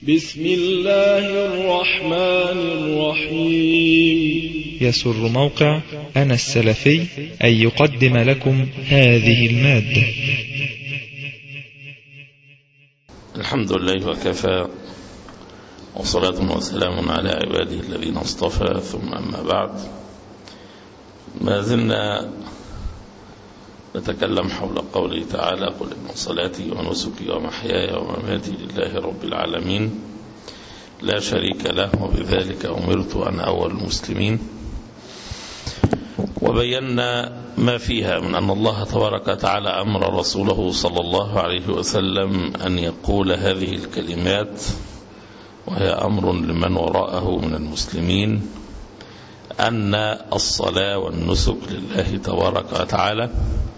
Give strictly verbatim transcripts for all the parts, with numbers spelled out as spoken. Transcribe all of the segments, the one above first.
بسم الله الرحمن الرحيم. يسر موقع أنا السلفي أن يقدم لكم هذه المادة. الحمد لله وكفى، وصلاة وسلام على عباده الذين اصطفى، ثم أما بعد. ما زلنا نتكلم حول قوله تعالى: قل إن صلاتي ونسكي ومحياي ومماتي لله رب العالمين لا شريك له وبذلك أمرت أنا أول المسلمين. وبينا ما فيها من أن الله تبارك وتعالى أمر رسوله صلى الله عليه وسلم أن يقول هذه الكلمات، وهي أمر لمن وراءه من المسلمين، أن الصلاة والنسك لله تبارك وتعالى.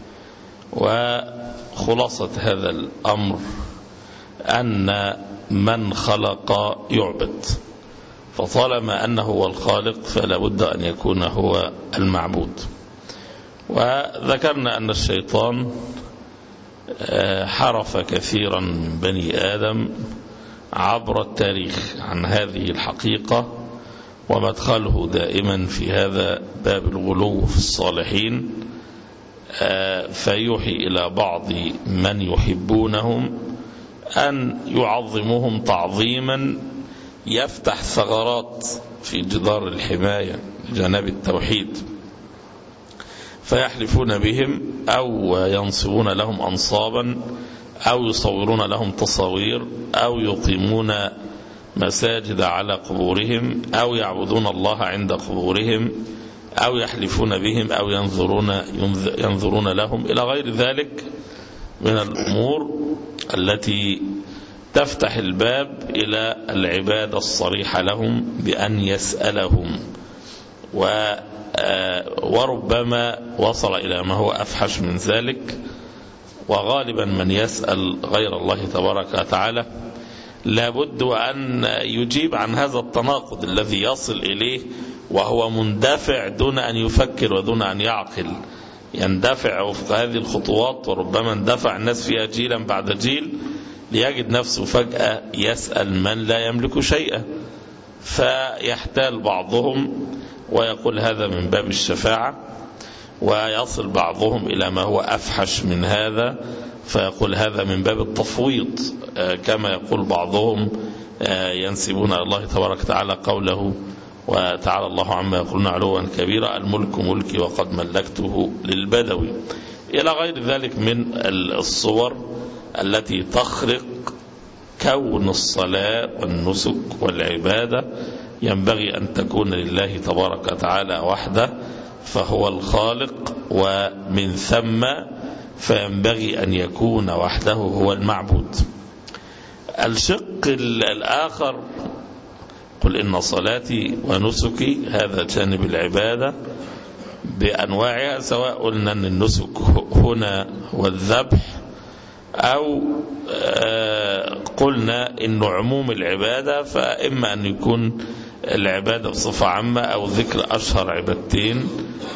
وخلاصة هذا الأمر أن من خلق يعبد، فطالما أنه هو الخالق فلا بد أن يكون هو المعبود. وذكرنا أن الشيطان حرف كثيرا من بني آدم عبر التاريخ عن هذه الحقيقة، ومدخله دائما في هذا باب الغلو في الصالحين، فيوحي إلى بعض من يحبونهم أن يعظموهم تعظيما يفتح ثغرات في جدار الحماية لجناب التوحيد، فيحلفون بهم أو ينصبون لهم أنصابا أو يصورون لهم تصاوير أو يقيمون مساجد على قبورهم أو يعبدون الله عند قبورهم أو يحلفون بهم أو ينظرون, ينظرون لهم إلى غير ذلك من الأمور التي تفتح الباب إلى العبادة الصريحة لهم بأن يسألهم، وربما وصل إلى ما هو أفحش من ذلك. وغالبا من يسأل غير الله تبارك وتعالى لابد أن يجيب عن هذا التناقض الذي يصل إليه وهو مندفع دون أن يفكر ودون أن يعقل، يندفع وفق هذه الخطوات، وربما اندفع الناس فيها جيلا بعد جيل ليجد نفسه فجأة يسأل من لا يملك شيئا، فيحتال بعضهم ويقول هذا من باب الشفاعة، ويصل بعضهم إلى ما هو أفحش من هذا فيقول هذا من باب التفويض، كما يقول بعضهم ينسبون الله تبارك وتعالى قوله: وتعالى الله عما يقولون علوا كبيرا، الملك ملكي وقد ملكته للبدوي، إلى غير ذلك من الصور التي تخرق كون الصلاة والنسك والعبادة ينبغي أن تكون لله تبارك وتعالى وحده، فهو الخالق، ومن ثم فينبغي أن يكون وحده هو المعبود. الشق الآخر: قل إن صلاتي ونسكي، هذا جانب العبادة بأنواعها، سواء قلنا أن النسك هنا والذبح، أو قلنا إن عموم العبادة، فإما أن يكون العبادة بصفة عامة أو ذكر أشهر عبادتين،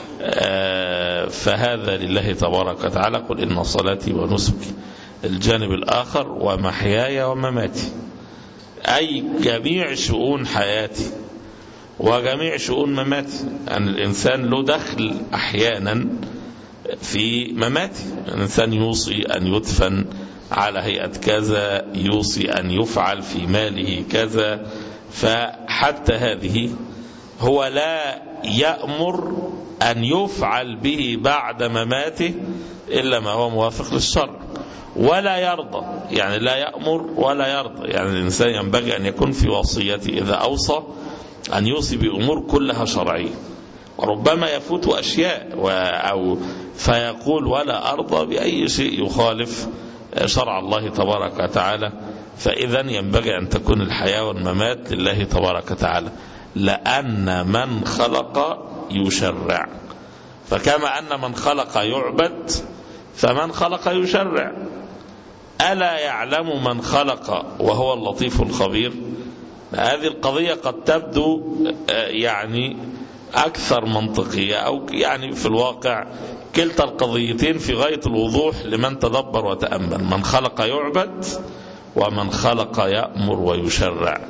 فهذا لله تبارك وتعالى. قل إن صلاتي ونسكي. الجانب الآخر: ومحياي ومماتي، أي جميع شؤون حياتي وجميع شؤون مماتي. أن الإنسان له دخل أحيانا في مماتي، الإنسان يوصي أن يدفن على هيئة كذا، يوصي أن يفعل في ماله كذا، فحتى هذه هو لا يأمر أن يفعل به بعد مماته إلا ما هو موافق للشرع، ولا يرضى، يعني لا يأمر ولا يرضى. يعني الإنسان ينبغي أن يكون في وصيته إذا أوصى أن يوصي بأمور كلها شرعية، وربما يفوت أشياء أو فيقول ولا أرضى بأي شيء يخالف شرع الله تبارك وتعالى. فإذا ينبغي أن تكون الحياة والممات لله تبارك وتعالى، لأن من خلق يشرع، فكما أن من خلق يعبد فمن خلق يشرع. ألا يعلم من خلق وهو اللطيف الخبير؟ هذه القضية قد تبدو يعني أكثر منطقية، أو يعني في الواقع كلتا القضيتين في غاية الوضوح لمن تدبر وتأمل. من خلق يعبد ومن خلق يأمر ويشرع.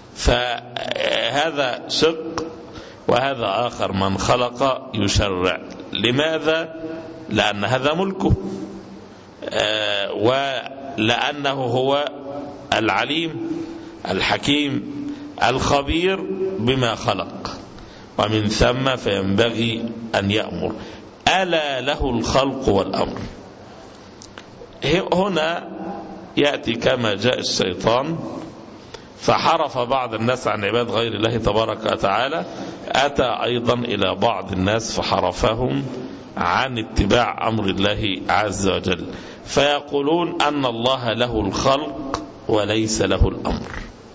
فهذا شق، وهذا آخر من خلق يشرع. لماذا؟ لأن هذا ملكه، ولأنه هو العليم الحكيم الخبير بما خلق، ومن ثم فينبغي أن يأمر. ألا له الخلق والأمر. هنا يأتي كما جاء الشيطان فحرف بعض الناس عن عباد غير الله تبارك وتعالى، أتى أيضا إلى بعض الناس فحرفهم عن اتباع أمر الله عز وجل، فيقولون أن الله له الخلق وليس له الأمر.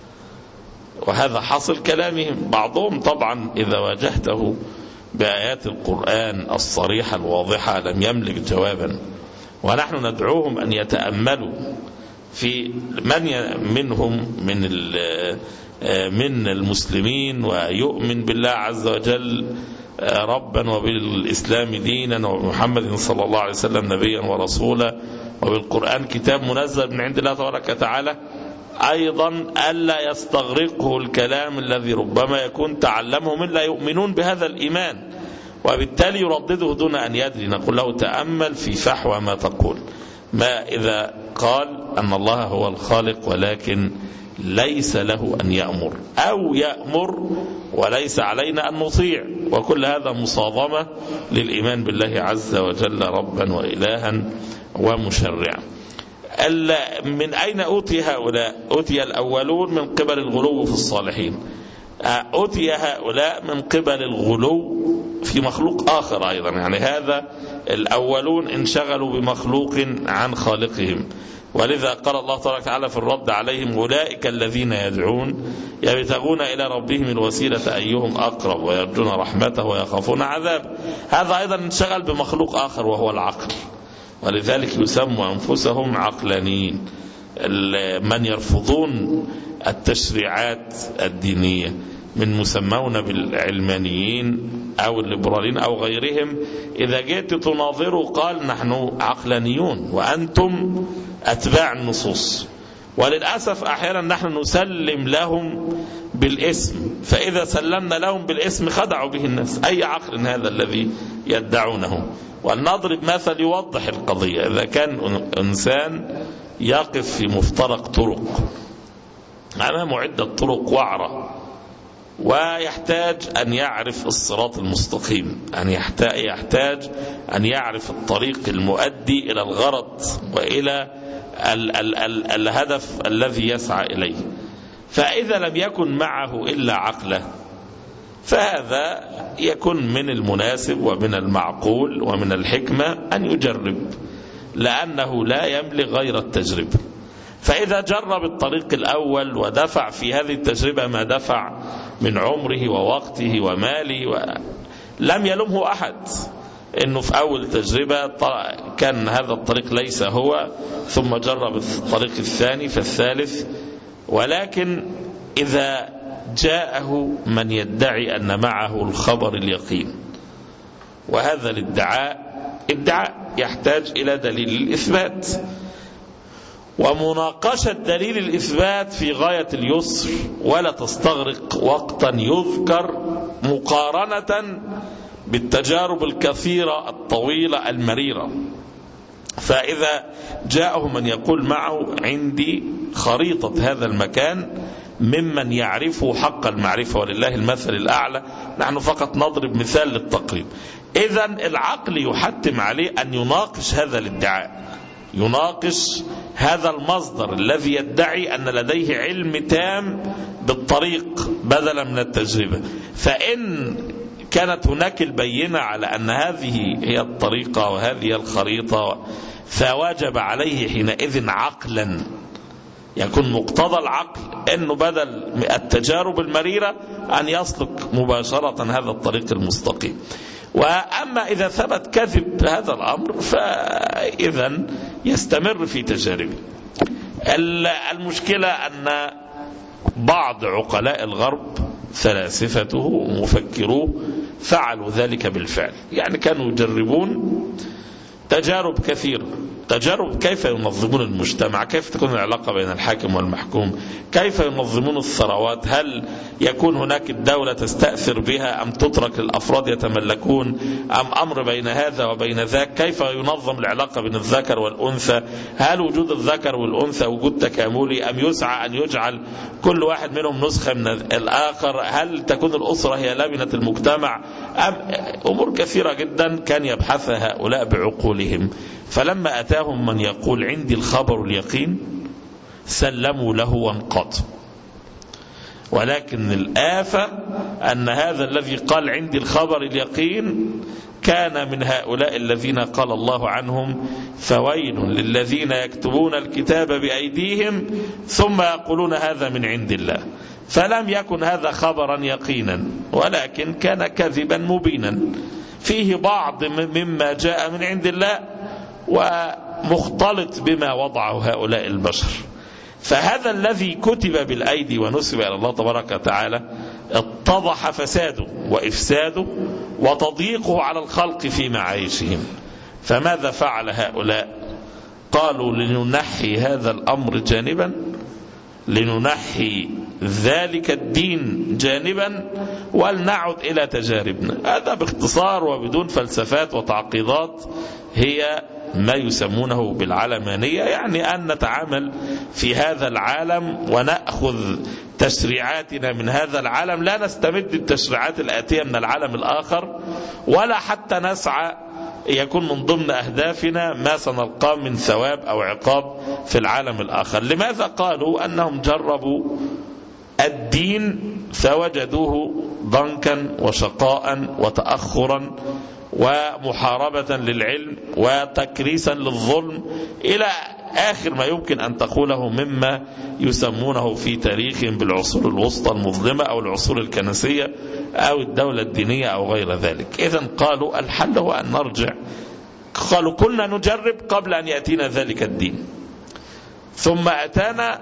وهذا حصل كلامهم. بعضهم طبعا إذا واجهته بآيات القرآن الصريحة الواضحة لم يملك جوابا، ونحن ندعوهم أن يتأملوا في من منهم من من المسلمين ويؤمن بالله عز وجل ربا وبالإسلام دينا وبمحمد صلى الله عليه وسلم نبيا ورسولا وبالقرآن كتاب منزل من عند الله تبارك وتعالى، أيضا ألا يستغرقه الكلام الذي ربما يكون تعلمه من لا يؤمنون بهذا الإيمان، وبالتالي يردده دون أن يدري. نقول له تأمل في فحوى ما تقول. ما إذا قال أن الله هو الخالق ولكن ليس له أن يأمر، أو يأمر وليس علينا أن نطيع، وكل هذا مصادمة للإيمان بالله عز وجل ربا وإلها ومشرعا. من أين أوتي هؤلاء؟ أوتي الأولون من قبل الغلو في الصالحين، أوتي هؤلاء من قبل الغلو في مخلوق آخر أيضا. يعني هذا الأولون انشغلوا بمخلوق عن خالقهم، ولذا قال الله تبارك وتعالى في الرد عليهم أولئك الذين يدعون يبتغون إلى ربهم الوسيلة أيهم أقرب ويرجون رحمته ويخافون عذابه. هذا أيضا انشغل بمخلوق آخر وهو العقل، ولذلك يسموا أنفسهم عقلانيين، من يرفضون التشريعات الدينية من مسمون بالعلمانيين أو الليبراليين أو غيرهم. إذا جئت تناظروا قال نحن عقلانيون وأنتم أتباع النصوص. وللأسف أحيانا نحن نسلم لهم بالاسم، فإذا سلمنا لهم بالاسم خدعوا به الناس. أي عقل هذا الذي يدعونه؟ ولنضرب مثل يوضح القضية. إذا كان إنسان يقف في مفترق طرق أمامه عدة طرق وعرة، ويحتاج أن يعرف الصراط المستقيم، أن يحتاج أن يعرف الطريق المؤدي إلى الغرض وإلى ال ال ال الهدف الذي يسعى إليه، فإذا لم يكن معه إلا عقله فهذا يكون من المناسب ومن المعقول ومن الحكمة أن يجرب، لأنه لا يملك غير التجربة. فإذا جرب الطريق الأول ودفع في هذه التجربة ما دفع من عمره ووقته وماله، ولم يلومه أحد إنه في أول تجربة كان هذا الطريق ليس هو، ثم جرب الطريق الثاني فالثالث. ولكن إذا جاءه من يدعي أن معه الخبر اليقين، وهذا الادعاء ادعاء يحتاج إلى دليل الإثبات، ومناقشة دليل الإثبات في غاية اليسر ولا تستغرق وقتا يذكر، مقارنة بالتجارب الكثيرة الطويلة المريرة. فإذا جاءه من يقول معه عندي خريطة هذا المكان ممن يعرفه حق المعرفة ولله المثل الأعلى، نحن فقط نضرب مثال للتقريب. إذن العقل يحتم عليه أن يناقش هذا الادعاء، يناقش هذا المصدر الذي يدعي أن لديه علم تام بالطريق بدلا من التجربة. فإن كانت هناك البينة على أن هذه هي الطريقة وهذه الخريطة، فواجب عليه حينئذ عقلا يكون مقتضى العقل أنه بدل التجارب المريرة أن يسلك مباشرة هذا الطريق المستقيم. وأما إذا ثبت كذب هذا الأمر فإذا يستمر في تجاربه. المشكلة أن بعض عقلاء الغرب فلاسفته ومفكروه فعلوا ذلك بالفعل، يعني كانوا يجربون تجارب كثيرة تجارب كيف ينظمون المجتمع، كيف تكون العلاقة بين الحاكم والمحكوم، كيف ينظمون الثروات، هل يكون هناك الدولة تستأثر بها أم تترك للأفراد يتملكون، أم أمر بين هذا وبين ذاك، كيف ينظم العلاقة بين الذكر والأنثى، هل وجود الذكر والأنثى وجود تكاملي أم يسعى أن يجعل كل واحد منهم نسخة من الآخر، هل تكون الأسرة هي لبنة المجتمع، أم أمور كثيرة جدا كان يبحثها هؤلاء بعقولهم. فلما أتاهم من يقول عندي الخبر اليقين سلموا له وانقضوا. ولكن الآفة أن هذا الذي قال عندي الخبر اليقين كان من هؤلاء الذين قال الله عنهم فويل للذين يكتبون الكتاب بأيديهم ثم يقولون هذا من عند الله. فلم يكن هذا خبرا يقينا، ولكن كان كذبا مبينا فيه بعض مما جاء من عند الله ومختلط بما وضعه هؤلاء البشر. فهذا الذي كتب بالأيدي ونسب إلى الله تبارك وتعالى اتضح فساده وإفساده وتضييقه على الخلق في معايشهم. فماذا فعل هؤلاء؟ قالوا لننحي هذا الأمر جانبا، لننحي ذلك الدين جانبا ولنعد إلى تجاربنا. هذا باختصار وبدون فلسفات وتعقيدات هي ما يسمونه بالعلمانية، يعني أن نتعامل في هذا العالم ونأخذ تشريعاتنا من هذا العالم، لا نستمد التشريعات الآتية من العالم الآخر، ولا حتى نسعى يكون من ضمن أهدافنا ما سنلقاه من ثواب أو عقاب في العالم الآخر. لماذا؟ قالوا أنهم جربوا الدين فوجدوه ضنكا وشقاء وتأخرا ومحاربة للعلم وتكريسا للظلم إلى آخر ما يمكن أن تقوله مما يسمونه في تاريخهم بالعصور الوسطى المظلمة أو العصور الكنسية أو الدولة الدينية أو غير ذلك. إذن قالوا الحل هو أن نرجع. قالوا كنا نجرب قبل أن يأتينا ذلك الدين، ثم أتانا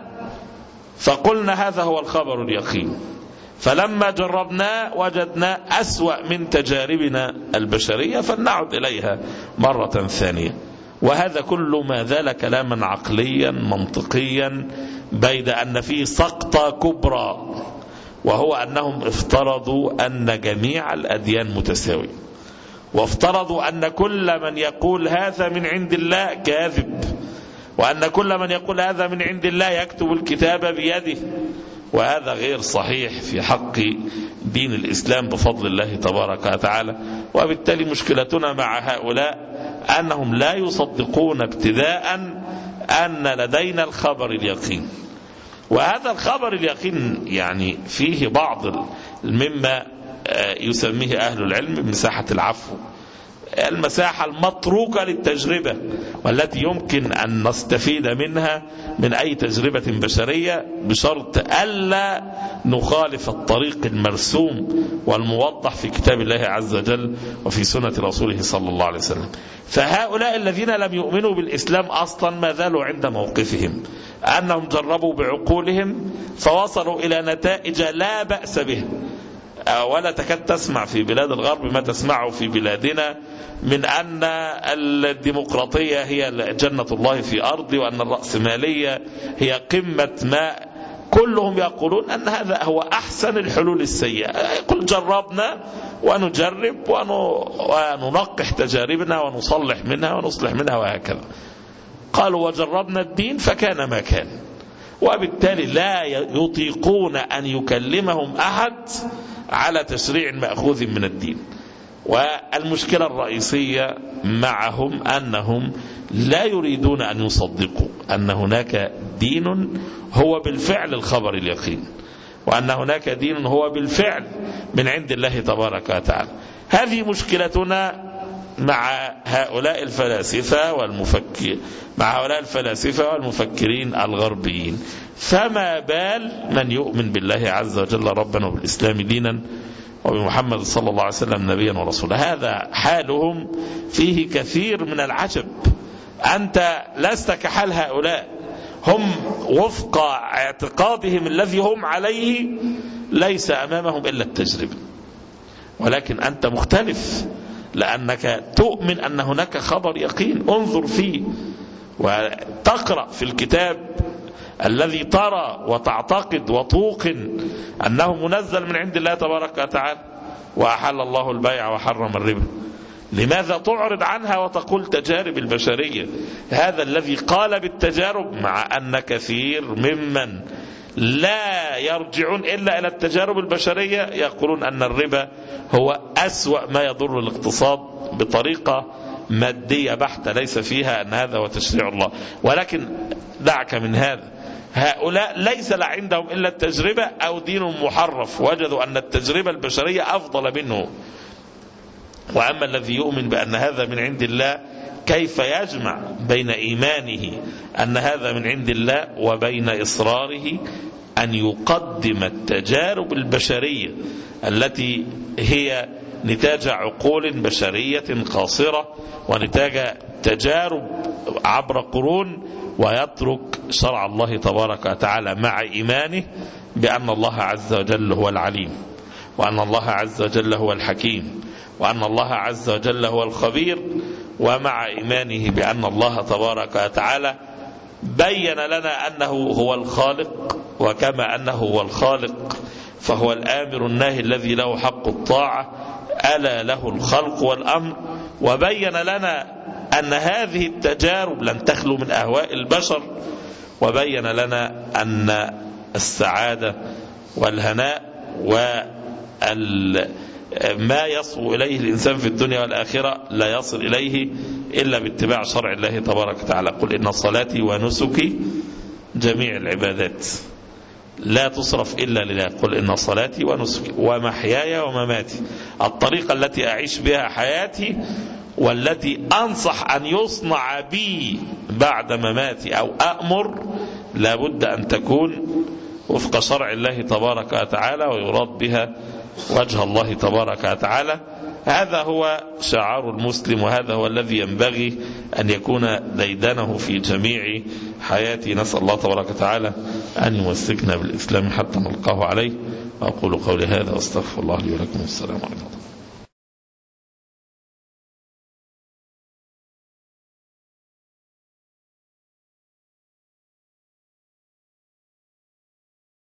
فقلنا هذا هو الخبر اليقين، فلما جربنا وجدنا أسوأ من تجاربنا البشرية فلنعد إليها مرة ثانية. وهذا كل ما زال كلاما عقليا منطقيا، بيد أن فيه سقطة كبرى، وهو أنهم افترضوا أن جميع الأديان متساوية، وافترضوا أن كل من يقول هذا من عند الله كاذب، وأن كل من يقول هذا من عند الله يكتب الكتاب بيده. وهذا غير صحيح في حق دين الإسلام بفضل الله تبارك وتعالى. وبالتالي مشكلتنا مع هؤلاء أنهم لا يصدقون ابتداء أن لدينا الخبر اليقين. وهذا الخبر اليقين يعني فيه بعض مما يسميه أهل العلم مساحة العفو، المساحة المتروكة للتجربة والتي يمكن أن نستفيد منها من أي تجربة بشرية، بشرط ألا نخالف الطريق المرسوم والموضح في كتاب الله عز وجل وفي سنة رسوله صلى الله عليه وسلم. فهؤلاء الذين لم يؤمنوا بالإسلام أصلا ما زالوا عند موقفهم، أنهم جربوا بعقولهم فوصلوا إلى نتائج لا بأس به، ولا تكاد تسمع في بلاد الغرب ما تسمعه في بلادنا من أن الديمقراطية هي جنة الله في أرض، وأن الرأسمالية هي قمة ما. كلهم يقولون أن هذا هو أحسن الحلول السيئة. قل جربنا ونجرب وننقح تجاربنا ونصلح منها ونصلح منها وهكذا. قالوا وجربنا الدين فكان ما كان، وبالتالي لا يطيقون أن يكلمهم أحد على تشريع مأخوذ من الدين. والمشكلة الرئيسية معهم أنهم لا يريدون أن يصدقوا أن هناك دين هو بالفعل الخبر اليقين، وأن هناك دين هو بالفعل من عند الله تبارك وتعالى. هذه مشكلتنا مع هؤلاء الفلاسفة والمفكر مع هؤلاء الفلاسفة والمفكرين الغربيين. فما بال من يؤمن بالله عز وجل ربنا وبالإسلام دينا وبمحمد صلى الله عليه وسلم نبيا ورسولا. هذا حالهم فيه كثير من العجب. أنت لست كحال هؤلاء، هم وفق اعتقادهم الذي هم عليه ليس أمامهم إلا التجربة، ولكن أنت مختلف لأنك تؤمن أن هناك خبر يقين. انظر فيه وتقرأ في الكتاب الذي ترى وتعتقد وتوقن أنه منزل من عند الله تبارك وتعالى، وأحل الله البيع وحرم الربا، لماذا تعرض عنها وتقول تجارب البشرية؟ هذا الذي قال بالتجارب، مع أن كثير ممن لا يرجعون إلا إلى التجارب البشرية يقولون أن الربا هو أسوأ ما يضر الاقتصاد بطريقة مادية بحتة ليس فيها أن هذا هو تشريع الله. ولكن دعك من هذا، هؤلاء ليس عندهم إلا التجربة أو دين محرف، وجدوا أن التجربة البشرية أفضل منه. وأما الذي يؤمن بأن هذا من عند الله كيف يجمع بين إيمانه أن هذا من عند الله وبين إصراره أن يقدم التجارب البشرية التي هي نتاج عقول بشرية قاصرة ونتاج تجارب عبر قرون، ويترك شرع الله تبارك وتعالى مع إيمانه بأن الله عز وجل هو العليم، وأن الله عز وجل هو الحكيم، وأن الله عز وجل هو الخبير، ومع إيمانه بأن الله تبارك وتعالى بين لنا أنه هو الخالق، وكما أنه هو الخالق فهو الآمر الناهي الذي له حق الطاعة، ألا له الخلق والأمر. وبين لنا أن هذه التجارب لن تخلو من أهواء البشر، وبين لنا أن السعادة والهناء وما يصل إليه الإنسان في الدنيا والآخرة لا يصل إليه إلا باتباع شرع الله تبارك وتعالى. قل إن صلاتي ونسكي جميع العبادات لا تصرف إلا لله. قل إن صلاتي ونسكي ومحياي ومماتي، الطريقة التي أعيش بها حياتي والتي أنصح أن يصنع بي بعد مماتي أو أأمر، لابد أن تكون وفق شرع الله تبارك وتعالى ويراد بها وجه الله تبارك وتعالى. هذا هو شعار المسلم، وهذا هو الذي ينبغي أن يكون ديدنه في جميع حياتي. نسأل الله تبارك وتعالى أن يمسكنا بالإسلام حتى نلقاه عليه. وأقول قولي هذا واستغفر الله لي ولكم. السلام عليكم.